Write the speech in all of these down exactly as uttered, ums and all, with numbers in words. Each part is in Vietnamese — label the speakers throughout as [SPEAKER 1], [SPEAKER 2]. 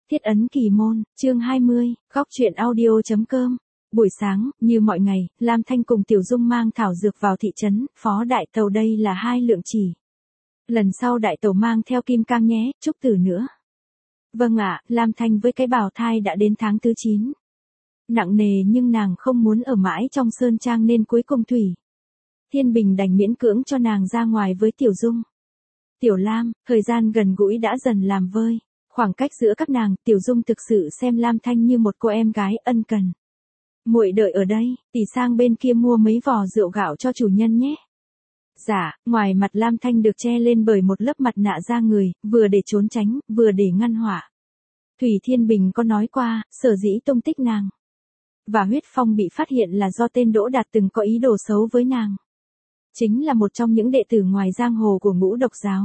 [SPEAKER 1] Thiết ấn kỳ môn, chương hai mươi, góc truyện audio.com. Buổi sáng, như mọi ngày, Lam Thanh cùng Tiểu Dung mang thảo dược vào thị trấn, phó đại tàu đây là hai lượng chỉ. Lần sau đại tàu mang theo kim cang nhé, Trúc Tử nữa. Vâng ạ, Lam Thanh với cái bào thai đã đến tháng thứ chín. Nặng nề nhưng nàng không muốn ở mãi trong sơn trang nên cuối cùng Thủy Thiên Bình đành miễn cưỡng cho nàng ra ngoài với Tiểu Dung. Tiểu Lam, thời gian gần gũi đã dần làm vơi. Khoảng cách giữa các nàng, Tiểu Dung thực sự xem Lam Thanh như một cô em gái ân cần. Muội đợi ở đây, tỷ sang bên kia mua mấy vò rượu gạo cho chủ nhân nhé. Dạ, ngoài mặt Lam Thanh được che lên bởi một lớp mặt nạ da người, vừa để trốn tránh, vừa để ngăn họa. Thủy Thiên Bình có nói qua, sở dĩ tung tích nàng và huyết phong bị phát hiện là do tên Đỗ Đạt từng có ý đồ xấu với nàng. Chính là một trong những đệ tử ngoài giang hồ của Ngũ Độc Giáo.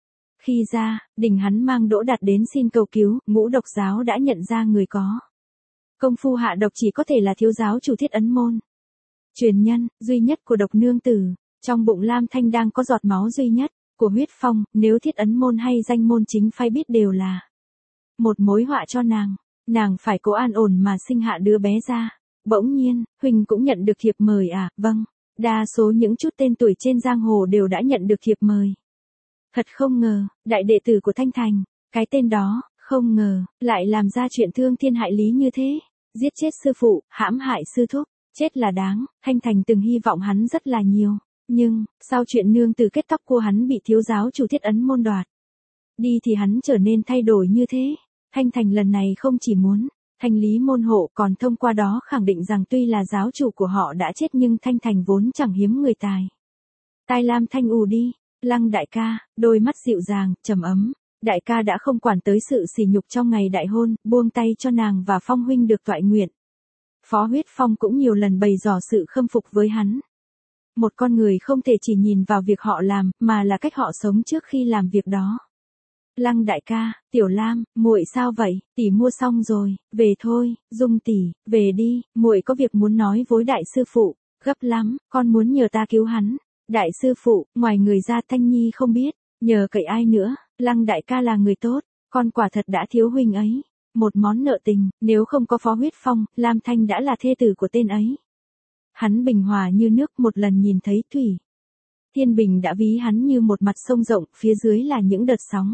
[SPEAKER 1] Khi ra, đình hắn mang Đỗ Đạt đến xin cầu cứu, Ngũ Độc Giáo đã nhận ra người có công phu hạ độc chỉ có thể là thiếu giáo chủ Thiết Ấn Môn. Truyền nhân, duy nhất của độc nương tử, trong bụng Lam Thanh đang có giọt máu duy nhất, của huyết phong, nếu Thiết Ấn Môn hay danh môn chính phái biết đều là một mối họa cho nàng, nàng phải cố an ổn mà sinh hạ đứa bé ra. Bỗng nhiên, Huỳnh cũng nhận được thiệp mời à, vâng, đa số những chút tên tuổi trên giang hồ đều đã nhận được thiệp mời. Thật không ngờ, đại đệ tử của Thanh Thành, cái tên đó, không ngờ, lại làm ra chuyện thương thiên hại lý như thế. Giết chết sư phụ, hãm hại sư thúc, chết là đáng, Thanh Thành từng hy vọng hắn rất là nhiều. Nhưng, sau chuyện nương từ kết tóc cô hắn bị thiếu giáo chủ Thiết Ấn Môn đoạt đi thì hắn trở nên thay đổi như thế. Thanh Thành lần này không chỉ muốn thanh lý môn hộ còn thông qua đó khẳng định rằng tuy là giáo chủ của họ đã chết nhưng Thanh Thành vốn chẳng hiếm người tài. Tai Lam Thanh ù đi. Lăng đại ca, đôi mắt dịu dàng, trầm ấm. Đại ca đã không quản tới sự sỉ nhục trong ngày đại hôn, buông tay cho nàng và Phong huynh được toại nguyện. Phó Huyết Phong cũng nhiều lần bày tỏ sự khâm phục với hắn. Một con người không thể chỉ nhìn vào việc họ làm, mà là cách họ sống trước khi làm việc đó. Lăng đại ca, Tiểu Lam, muội sao vậy? Tỷ mua xong rồi, về thôi. Dung tỷ, về đi, muội có việc muốn nói với đại sư phụ. Gấp lắm, con muốn nhờ ta cứu hắn. Đại sư phụ, ngoài người ra Thanh Nhi không biết, nhờ cậy ai nữa, Lăng đại ca là người tốt, con quả thật đã thiếu huynh ấy. Một món nợ tình, nếu không có Phó Huyết Phong, Lam Thanh đã là thê tử của tên ấy. Hắn bình hòa như nước, một lần nhìn thấy Thủy Thiên Bình đã ví hắn như một mặt sông rộng, phía dưới là những đợt sóng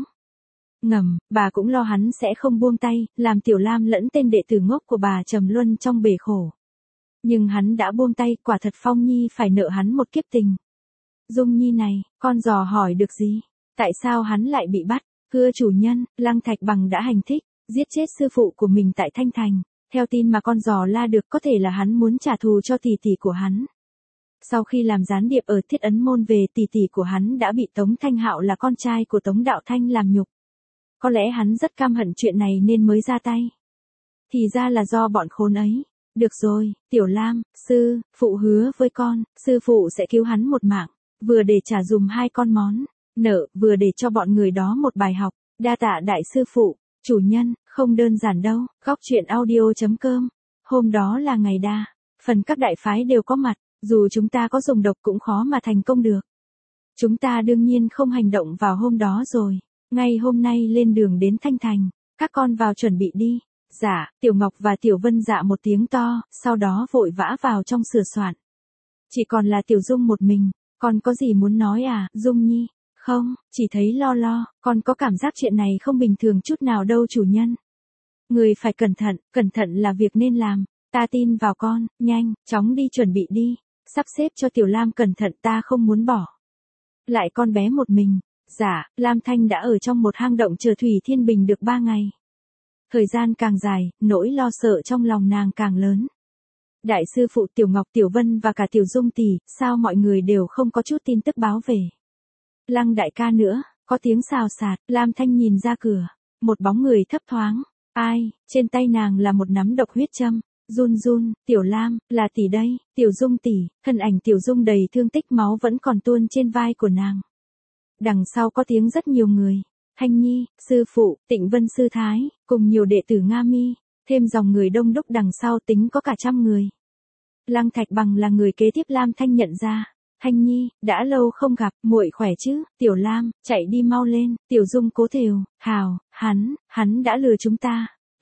[SPEAKER 1] ngầm, bà cũng lo hắn sẽ không buông tay, làm Tiểu Lam lẫn tên đệ tử ngốc của bà trầm luân trong bể khổ. Nhưng hắn đã buông tay, quả thật Phong Nhi phải nợ hắn một kiếp tình. Dung Nhi này, con dò hỏi được gì? Tại sao hắn lại bị bắt? Thưa chủ nhân, Lăng Thạch Bằng đã hành thích, giết chết sư phụ của mình tại Thanh Thành. Theo tin mà con dò la được có thể là hắn muốn trả thù cho tỷ tỷ của hắn. Sau khi làm gián điệp ở Thiết Ấn Môn về, tỷ tỷ của hắn đã bị Tống Thanh Hạo là con trai của Tống Đạo Thanh làm nhục. Có lẽ hắn rất căm hận chuyện này nên mới ra tay. Thì ra là do bọn khốn ấy. Được rồi, Tiểu Lam, sư phụ hứa với con, sư phụ sẽ cứu hắn một mạng. Vừa để trả dùm hai con món nợ, vừa để cho bọn người đó một bài học. Đa tạ đại sư phụ. Chủ nhân, không đơn giản đâu. Góc truyện audio.com. Hôm đó là ngày đa phần các đại phái đều có mặt. Dù chúng ta có dùng độc cũng khó mà thành công được. Chúng ta đương nhiên không hành động vào hôm đó rồi. Ngay hôm nay lên đường đến Thanh Thành. Các con vào chuẩn bị đi. Dạ, Tiểu Ngọc và Tiểu Vân dạ một tiếng to, sau đó vội vã vào trong sửa soạn. Chỉ còn là Tiểu Dung một mình. Con có gì muốn nói à, Dung Nhi? Không, chỉ thấy lo lo, con có cảm giác chuyện này không bình thường chút nào đâu chủ nhân. Người phải cẩn thận, cẩn thận là việc nên làm. Ta tin vào con, nhanh, chóng đi chuẩn bị đi. Sắp xếp cho Tiểu Lam cẩn thận, ta không muốn bỏ lại con bé một mình. Dạ, Lam Thanh đã ở trong một hang động chờ Thủy Thiên Bình được ba ngày. Thời gian càng dài, nỗi lo sợ trong lòng nàng càng lớn. Đại sư phụ Tiểu Ngọc, Tiểu Vân và cả Tiểu Dung tỷ, sao mọi người đều không có chút tin tức báo về? Lăng đại ca nữa, có tiếng xào xạc, Lam Thanh nhìn ra cửa, một bóng người thấp thoáng. Ai, trên tay nàng là một nắm độc huyết châm. Run run, Tiểu Lam, là tỷ đây, Tiểu Dung tỷ, thân ảnh Tiểu Dung đầy thương tích, máu vẫn còn tuôn trên vai của nàng. Đằng sau có tiếng rất nhiều người. Thanh Nhi, sư phụ, Tịnh Vân sư thái, cùng nhiều đệ tử Nga Mi, thêm dòng người đông đúc đằng sau tính có cả trăm người. Lăng Thạch Bằng là người kế tiếp Lam Thanh nhận ra. Thanh Nhi, đã lâu không gặp, muội khỏe chứ? Tiểu Lam, chạy đi mau lên. Tiểu Dung cố thều, hào, hắn, hắn đã lừa chúng ta.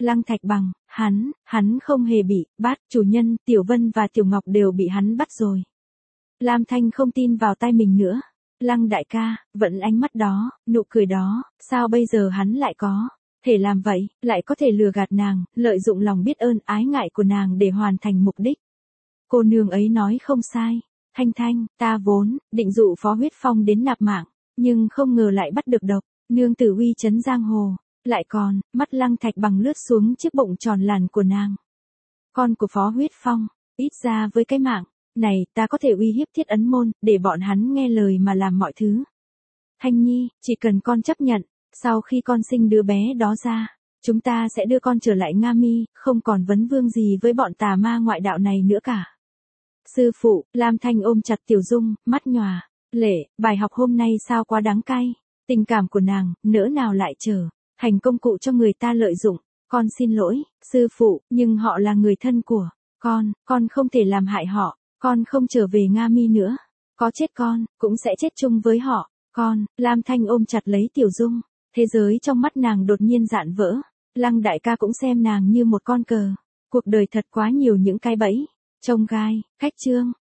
[SPEAKER 1] Lăng Thạch Bằng, hắn, hắn không hề bị bắt, chủ nhân, Tiểu Vân và Tiểu Ngọc đều bị hắn bắt rồi. Lam Thanh không tin vào tai mình nữa. Lăng đại ca, vẫn ánh mắt đó, nụ cười đó, sao bây giờ hắn lại có thể làm vậy, lại có thể lừa gạt nàng, lợi dụng lòng biết ơn ái ngại của nàng để hoàn thành mục đích. Cô nương ấy nói không sai. Thanh Thanh, ta vốn định dụ Phó Huyết Phong đến nạp mạng, nhưng không ngờ lại bắt được độc, nương tử uy chấn giang hồ, lại còn, mắt Lăng Thạch Bằng lướt xuống chiếc bụng tròn làn của nàng. Con của Phó Huyết Phong, ít ra với cái mạng này, ta có thể uy hiếp Thiết Ấn Môn, để bọn hắn nghe lời mà làm mọi thứ. Thanh Nhi, chỉ cần con chấp nhận, sau khi con sinh đứa bé đó ra, chúng ta sẽ đưa con trở lại Nga Mi, không còn vấn vương gì với bọn tà ma ngoại đạo này nữa cả. Sư phụ, Lam Thanh ôm chặt Tiểu Dung, mắt nhòa, lệ, bài học hôm nay sao quá đắng cay. Tình cảm của nàng, nỡ nào lại trở thành công cụ cho người ta lợi dụng. Con xin lỗi, sư phụ, nhưng họ là người thân của con, con không thể làm hại họ, con không trở về Nga Mi nữa. Có chết con, cũng sẽ chết chung với họ. Con, Lam Thanh ôm chặt lấy Tiểu Dung, thế giới trong mắt nàng đột nhiên rạn vỡ. Lăng đại ca cũng xem nàng như một con cờ. Cuộc đời thật quá nhiều những cái bẫy, trông gai, cách chương.